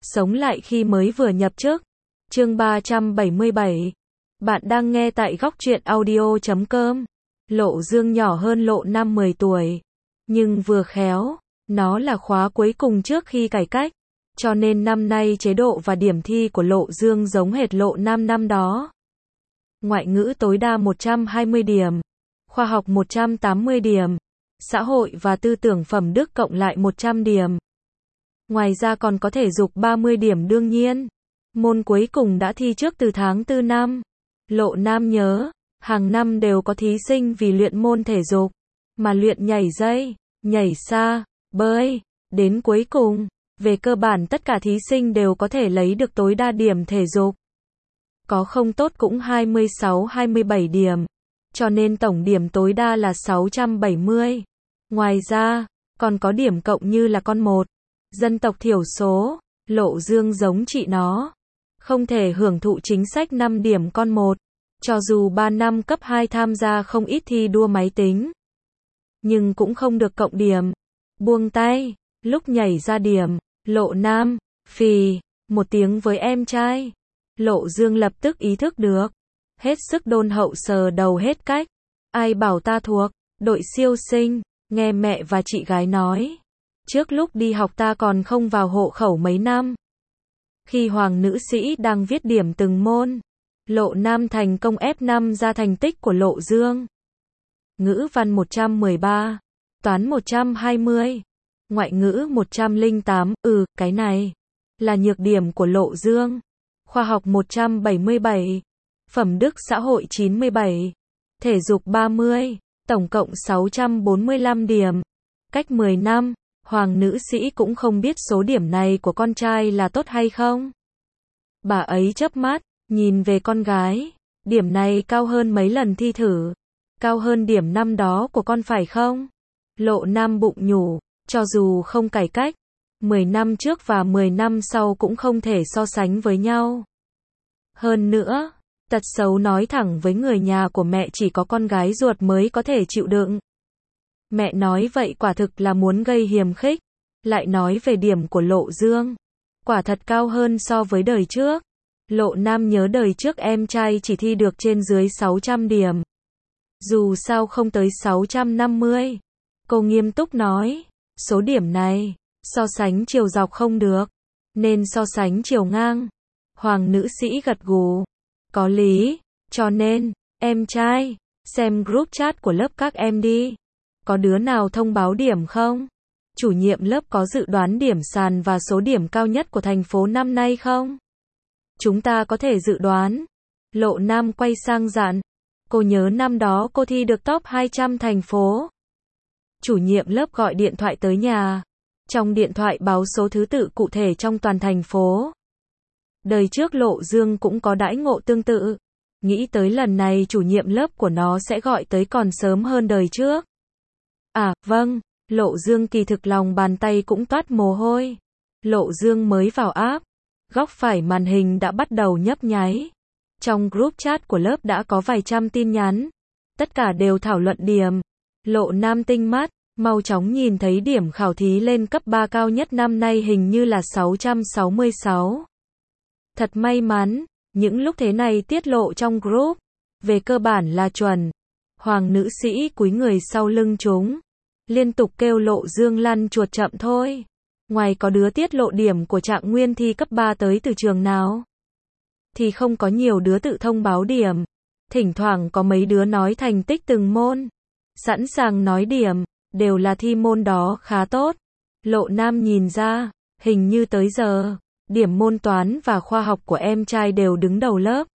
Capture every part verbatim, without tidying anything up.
Sống lại khi mới vừa nhập chức. Chương ba trăm bảy mươi bảy. Bạn đang nghe tại góc truyện audio chấm com. Lộ Dương nhỏ hơn Lộ Nam mười tuổi, nhưng vừa khéo, nó là khóa cuối cùng trước khi cải cách, cho nên năm nay chế độ và điểm thi của Lộ Dương giống hệt Lộ Nam năm đó. Ngoại ngữ tối đa một trăm hai mươi điểm, khoa học một trăm tám mươi điểm, xã hội và tư tưởng phẩm đức cộng lại một trăm điểm. Ngoài ra còn có thể dục ba mươi điểm đương nhiên. Môn cuối cùng đã thi trước từ tháng tư năm. Lộ Nam nhớ, hàng năm đều có thí sinh vì luyện môn thể dục, mà luyện nhảy dây, nhảy xa, bơi, đến cuối cùng, về cơ bản tất cả thí sinh đều có thể lấy được tối đa điểm thể dục. Có không tốt cũng hai mươi sáu hai mươi bảy điểm, cho nên tổng điểm tối đa là sáu trăm bảy mươi. Ngoài ra, còn có điểm cộng như là con một, dân tộc thiểu số, Lộ Dương giống chị nó, không thể hưởng thụ chính sách năm điểm con một, cho dù ba năm cấp hai tham gia không ít thi đua máy tính, nhưng cũng không được cộng điểm. Buông tay, lúc nhảy ra điểm, Lộ Nam, phì, một tiếng với em trai. Lộ Dương lập tức ý thức được, hết sức đôn hậu sờ đầu hết cách. Ai bảo ta thuộc đội siêu sinh, nghe mẹ và chị gái nói. Trước lúc đi học ta còn không vào hộ khẩu mấy năm. Khi Hoàng nữ sĩ đang viết điểm từng môn, Lộ Nam thành công ép năm ra thành tích của Lộ Dương. Ngữ văn một trăm mười ba, toán một trăm hai mươi, ngoại ngữ một trăm lẻ tám, ừ, cái này là nhược điểm của Lộ Dương. Khoa học một trăm bảy mươi bảy, phẩm đức xã hội chín mươi bảy, thể dục ba mươi, tổng cộng sáu trăm bốn mươi lăm điểm. Cách mười năm, Hoàng nữ sĩ cũng không biết số điểm này của con trai là tốt hay không. Bà ấy chớp mắt, nhìn về con gái, điểm này cao hơn mấy lần thi thử, cao hơn điểm năm đó của con phải không? Lộ Nam bụng nhủ, cho dù không cải cách, mười năm trước và mười năm sau cũng không thể so sánh với nhau. Hơn nữa, tật xấu nói thẳng với người nhà của mẹ chỉ có con gái ruột mới có thể chịu đựng. Mẹ nói vậy quả thực là muốn gây hiềm khích, lại nói về điểm của Lộ Dương, quả thật cao hơn so với đời trước. Lộ Nam nhớ đời trước em trai chỉ thi được trên dưới sáu trăm điểm. Dù sao không tới sáu trăm năm mươi. Cô nghiêm túc nói, số điểm này, so sánh chiều dọc không được, nên so sánh chiều ngang. Hoàng nữ sĩ gật gù, có lý, cho nên, em trai, xem group chat của lớp các em đi. Có đứa nào thông báo điểm không? Chủ nhiệm lớp có dự đoán điểm sàn và số điểm cao nhất của thành phố năm nay không? Chúng ta có thể dự đoán. Lộ Nam quay sang dặn, cô nhớ năm đó cô thi được top hai trăm thành phố. Chủ nhiệm lớp gọi điện thoại tới nhà. Trong điện thoại báo số thứ tự cụ thể trong toàn thành phố. Đời trước Lộ Dương cũng có đãi ngộ tương tự. Nghĩ tới lần này chủ nhiệm lớp của nó sẽ gọi tới còn sớm hơn đời trước. À, vâng, Lộ Dương kỳ thực lòng bàn tay cũng toát mồ hôi. Lộ Dương mới vào app, góc phải màn hình đã bắt đầu nhấp nháy. Trong group chat của lớp đã có vài trăm tin nhắn. Tất cả đều thảo luận điểm. Lộ Nam tinh mắt, mau chóng nhìn thấy điểm khảo thí lên cấp ba cao nhất năm nay hình như là sáu trăm sáu mươi sáu. Thật may mắn, những lúc thế này tiết lộ trong group, về cơ bản là chuẩn. Hoàng nữ sĩ cúi người sau lưng chúng, liên tục kêu Lộ Dương lăn chuột chậm thôi. Ngoài có đứa tiết lộ điểm của trạng nguyên thi cấp ba tới từ trường nào, thì không có nhiều đứa tự thông báo điểm. Thỉnh thoảng có mấy đứa nói thành tích từng môn, sẵn sàng nói điểm, đều là thi môn đó khá tốt. Lộ Nam nhìn ra, hình như tới giờ, điểm môn toán và khoa học của em trai đều đứng đầu lớp.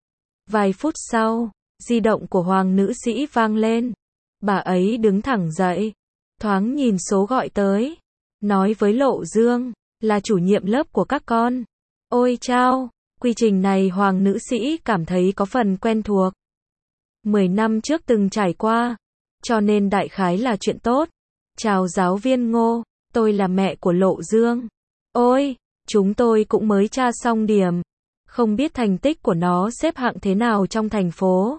Vài phút sau, di động của Hoàng nữ sĩ vang lên. Bà ấy đứng thẳng dậy, thoáng nhìn số gọi tới, nói với Lộ Dương, là chủ nhiệm lớp của các con. Ôi chao, quy trình này Hoàng nữ sĩ cảm thấy có phần quen thuộc. Mười năm trước từng trải qua, cho nên đại khái là chuyện tốt. Chào giáo viên Ngô, tôi là mẹ của Lộ Dương. Ôi, chúng tôi cũng mới tra xong điểm. Không biết thành tích của nó xếp hạng thế nào trong thành phố.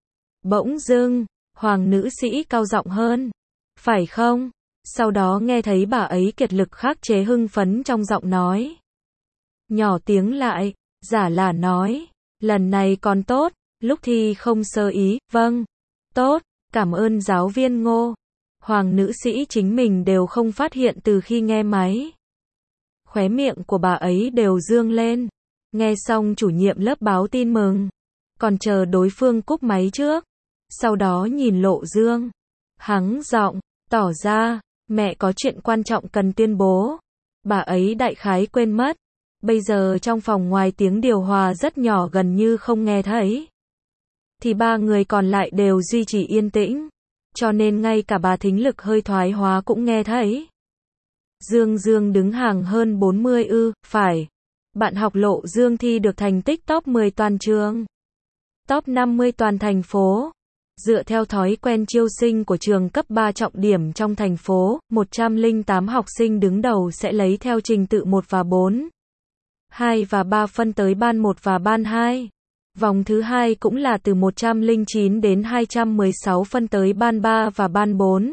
Bỗng dưng, Hoàng nữ sĩ cao giọng hơn. Phải không? Sau đó nghe thấy bà ấy kiệt lực khắc chế hưng phấn trong giọng nói. nhỏ tiếng lại, giả là nói, lần này còn tốt, lúc thi không sơ ý, vâng, tốt, cảm ơn giáo viên Ngô. Hoàng nữ sĩ chính mình đều không phát hiện từ khi nghe máy. Khóe miệng của bà ấy đều dương lên. Nghe xong chủ nhiệm lớp báo tin mừng. Còn chờ đối phương cúp máy trước. Sau đó nhìn Lộ Dương. Hắng giọng, tỏ ra, mẹ có chuyện quan trọng cần tuyên bố. Bà ấy đại khái quên mất. Bây giờ trong phòng ngoài tiếng điều hòa rất nhỏ gần như không nghe thấy. Thì ba người còn lại đều duy trì yên tĩnh. Cho nên ngay cả bà thính lực hơi thoái hóa cũng nghe thấy. Dương Dương đứng hàng hơn bốn mươi ư, phải. Bạn học Lộ Dương thi được thành tích top mười toàn trường. Top năm mươi toàn thành phố. Dựa theo thói quen chiêu sinh của trường cấp ba trọng điểm trong thành phố, một trăm lẻ tám học sinh đứng đầu sẽ lấy theo trình tự một và bốn, hai và ba phân tới ban một và ban hai. Vòng thứ hai cũng là từ một trăm lẻ chín đến hai trăm mười sáu phân tới ban ba và ban bốn.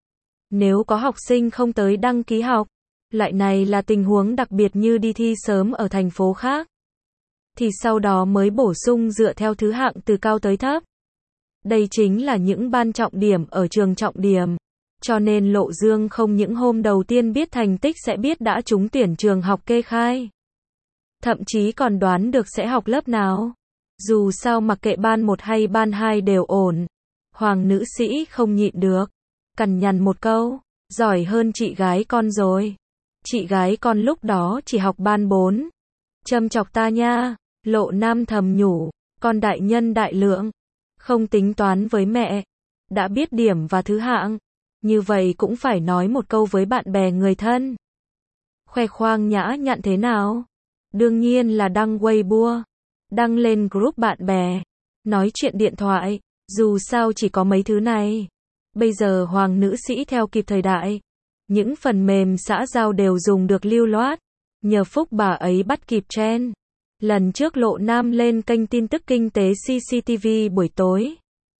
Nếu có học sinh không tới đăng ký học, loại này là tình huống đặc biệt như đi thi sớm ở thành phố khác, thì sau đó mới bổ sung dựa theo thứ hạng từ cao tới thấp. Đây chính là những ban trọng điểm ở trường trọng điểm. Cho nên Lộ Dương không những hôm đầu tiên biết thành tích sẽ biết đã trúng tuyển trường học kê khai. Thậm chí còn đoán được sẽ học lớp nào. Dù sao mặc kệ ban một hay ban hai đều ổn. Hoàng nữ sĩ không nhịn được. Cằn nhằn một câu. Giỏi hơn chị gái con rồi. Chị gái con lúc đó chỉ học ban bốn. Châm chọc ta nha. Lộ Nam thầm nhủ. Con đại nhân đại lượng. Không tính toán với mẹ. Đã biết điểm và thứ hạng. Như vậy cũng phải nói một câu với bạn bè người thân. Khoe khoang nhã nhặn thế nào? Đương nhiên là đăng Weibo. Đăng lên group bạn bè. Nói chuyện điện thoại. Dù sao chỉ có mấy thứ này. Bây giờ hoàng nữ sĩ theo kịp thời đại. Những phần mềm xã giao đều dùng được lưu loát. Nhờ phúc bà ấy bắt kịp trend. Lần trước Lộ Nam lên kênh tin tức kinh tế xê xê tê vê buổi tối.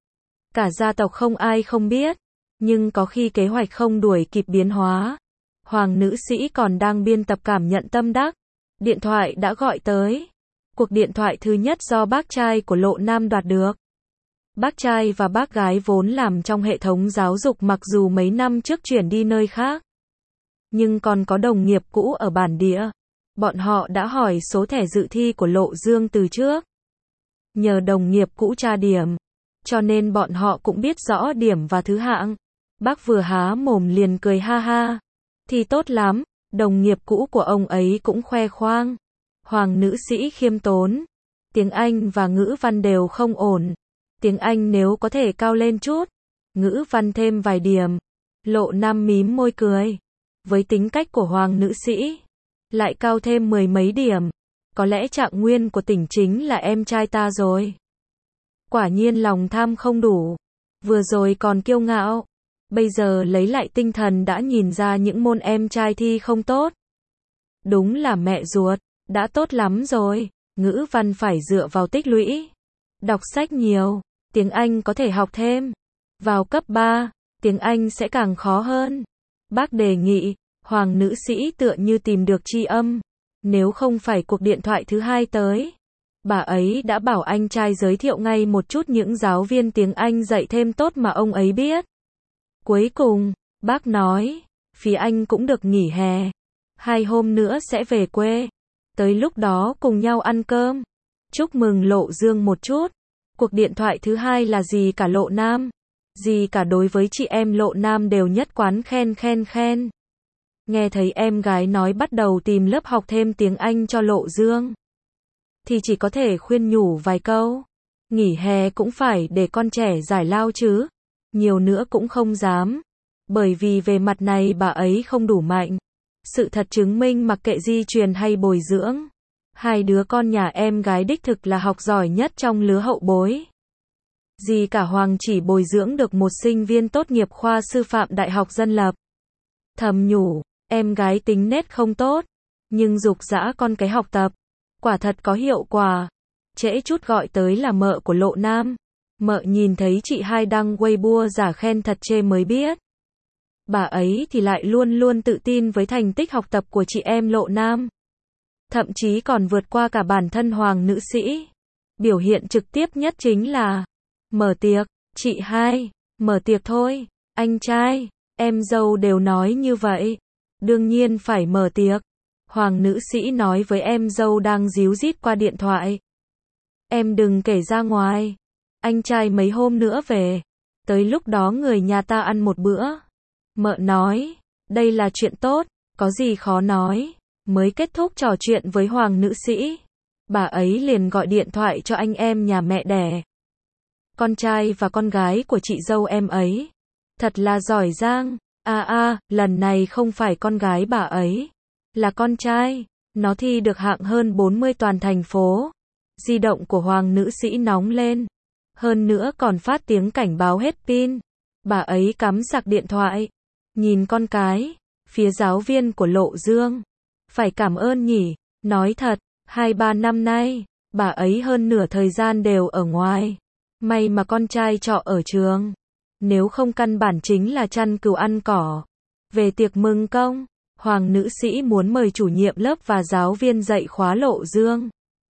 Cả gia tộc không ai không biết. Nhưng có khi kế hoạch không đuổi kịp biến hóa. Hoàng nữ sĩ còn đang biên tập cảm nhận tâm đắc. Điện thoại đã gọi tới. Cuộc điện thoại thứ nhất do bác trai của Lộ Nam đoạt được. Bác trai và bác gái vốn làm trong hệ thống giáo dục mặc dù mấy năm trước chuyển đi nơi khác. Nhưng còn có đồng nghiệp cũ ở bản địa. Bọn họ đã hỏi số thẻ dự thi của Lộ Dương từ trước. Nhờ đồng nghiệp cũ tra điểm. Cho nên bọn họ cũng biết rõ điểm và thứ hạng. Bác vừa há mồm liền cười ha ha. Thì tốt lắm, đồng nghiệp cũ của ông ấy cũng khoe khoang. Hoàng nữ sĩ khiêm tốn. Tiếng Anh và ngữ văn đều không ổn. Tiếng Anh nếu có thể cao lên chút. Ngữ văn thêm vài điểm. Lộ Nam mím môi cười. Với tính cách của hoàng nữ sĩ. Lại cao thêm mười mấy điểm. Có lẽ trạng nguyên của tỉnh chính là em trai ta rồi. Quả nhiên lòng tham không đủ. Vừa rồi còn kiêu ngạo. Bây giờ lấy lại tinh thần đã nhìn ra những môn em trai thi không tốt. Đúng là mẹ ruột. Đã tốt lắm rồi. Ngữ văn phải dựa vào tích lũy. Đọc sách nhiều. Tiếng Anh có thể học thêm. Vào cấp ba, tiếng Anh sẽ càng khó hơn. Bác đề nghị. Hoàng nữ sĩ tựa như tìm được tri âm. Nếu không phải cuộc điện thoại thứ hai tới. Bà ấy đã bảo anh trai giới thiệu ngay một chút những giáo viên tiếng Anh dạy thêm tốt mà ông ấy biết. Cuối cùng, bác nói, phía anh cũng được nghỉ hè. Hai hôm nữa sẽ về quê. Tới lúc đó cùng nhau ăn cơm. Chúc mừng Lộ Dương một chút. Cuộc điện thoại thứ hai là gì cả Lộ Nam. Gì cả đối với chị em Lộ Nam đều nhất quán khen khen khen. Nghe thấy em gái nói bắt đầu tìm lớp học thêm tiếng Anh cho Lộ Dương. Thì chỉ có thể khuyên nhủ vài câu. Nghỉ hè cũng phải để con trẻ giải lao chứ. Nhiều nữa cũng không dám. Bởi vì về mặt này bà ấy không đủ mạnh. Sự thật chứng minh mặc kệ di truyền hay bồi dưỡng. Hai đứa con nhà em gái đích thực là học giỏi nhất trong lứa hậu bối. Dì cả Hoàng chỉ bồi dưỡng được một sinh viên tốt nghiệp khoa sư phạm Đại học Dân lập. Thầm nhủ, em gái tính nết không tốt. Nhưng giục giã con cái học tập. Quả thật có hiệu quả. Trễ chút gọi tới là mợ của Lộ Nam. Mợ nhìn thấy chị hai đăng Weibo giả khen thật chê mới biết. Bà ấy thì lại luôn luôn tự tin với thành tích học tập của chị em Lộ Nam. thậm chí còn vượt qua cả bản thân hoàng nữ sĩ. Biểu hiện trực tiếp nhất chính là mở tiệc. Chị hai, mở tiệc thôi, anh trai, em dâu đều nói như vậy. Đương nhiên phải mở tiệc. Hoàng nữ sĩ nói với em dâu đang díu dít qua điện thoại. Em đừng kể ra ngoài. Anh trai mấy hôm nữa về. Tới lúc đó người nhà ta ăn một bữa. Mợ nói, đây là chuyện tốt, có gì khó nói. Mới kết thúc trò chuyện với hoàng nữ sĩ, bà ấy liền gọi điện thoại cho anh em nhà mẹ đẻ. Con trai và con gái của chị dâu em ấy. Thật là giỏi giang. À à, lần này không phải con gái bà ấy, là con trai. Nó thi được hạng hơn bốn mươi toàn thành phố. Di động của hoàng nữ sĩ nóng lên. Hơn nữa còn phát tiếng cảnh báo hết pin. Bà ấy cắm sạc điện thoại. Nhìn con cái. Phía giáo viên của Lộ Dương. Phải cảm ơn nhỉ. Nói thật, hai ba năm nay, bà ấy hơn nửa thời gian đều ở ngoài. May mà con trai trọ ở trường. Nếu không căn bản chính là chăn cừu ăn cỏ. Về tiệc mừng công, hoàng nữ sĩ muốn mời chủ nhiệm lớp và giáo viên dạy khóa Lộ Dương.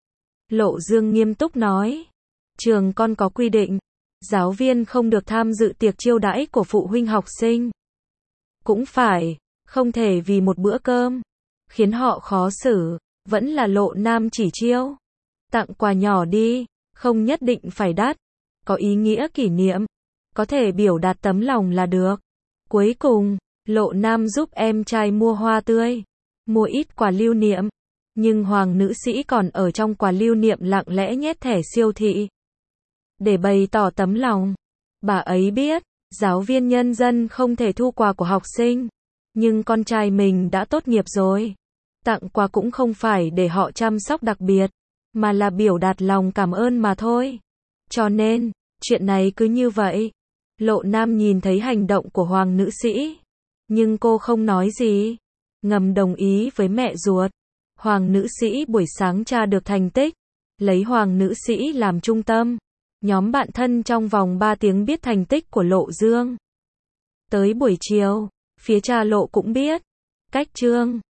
Lộ Dương nghiêm túc nói. Trường con có quy định, giáo viên không được tham dự tiệc chiêu đãi của phụ huynh học sinh. Cũng phải, không thể vì một bữa cơm, khiến họ khó xử, vẫn là Lộ Nam chỉ chiêu. Tặng quà nhỏ đi, không nhất định phải đắt, có ý nghĩa kỷ niệm, có thể biểu đạt tấm lòng là được. Cuối cùng, Lộ Nam giúp em trai mua hoa tươi, mua ít quà lưu niệm, nhưng hoàng nữ sĩ còn ở trong quà lưu niệm lặng lẽ nhét thẻ siêu thị. Để bày tỏ tấm lòng, bà ấy biết, giáo viên nhân dân không thể thu quà của học sinh, nhưng con trai mình đã tốt nghiệp rồi. Tặng quà cũng không phải để họ chăm sóc đặc biệt, mà là biểu đạt lòng cảm ơn mà thôi. Cho nên, chuyện này cứ như vậy. Lộ Nam nhìn thấy hành động của hoàng nữ sĩ, nhưng cô không nói gì, ngầm đồng ý với mẹ ruột. Hoàng nữ sĩ buổi sáng tra được thành tích, lấy hoàng nữ sĩ làm trung tâm. Nhóm bạn thân trong vòng ba tiếng biết thành tích của Lộ Dương. Tới buổi chiều, phía cha Lộ cũng biết. Cách chương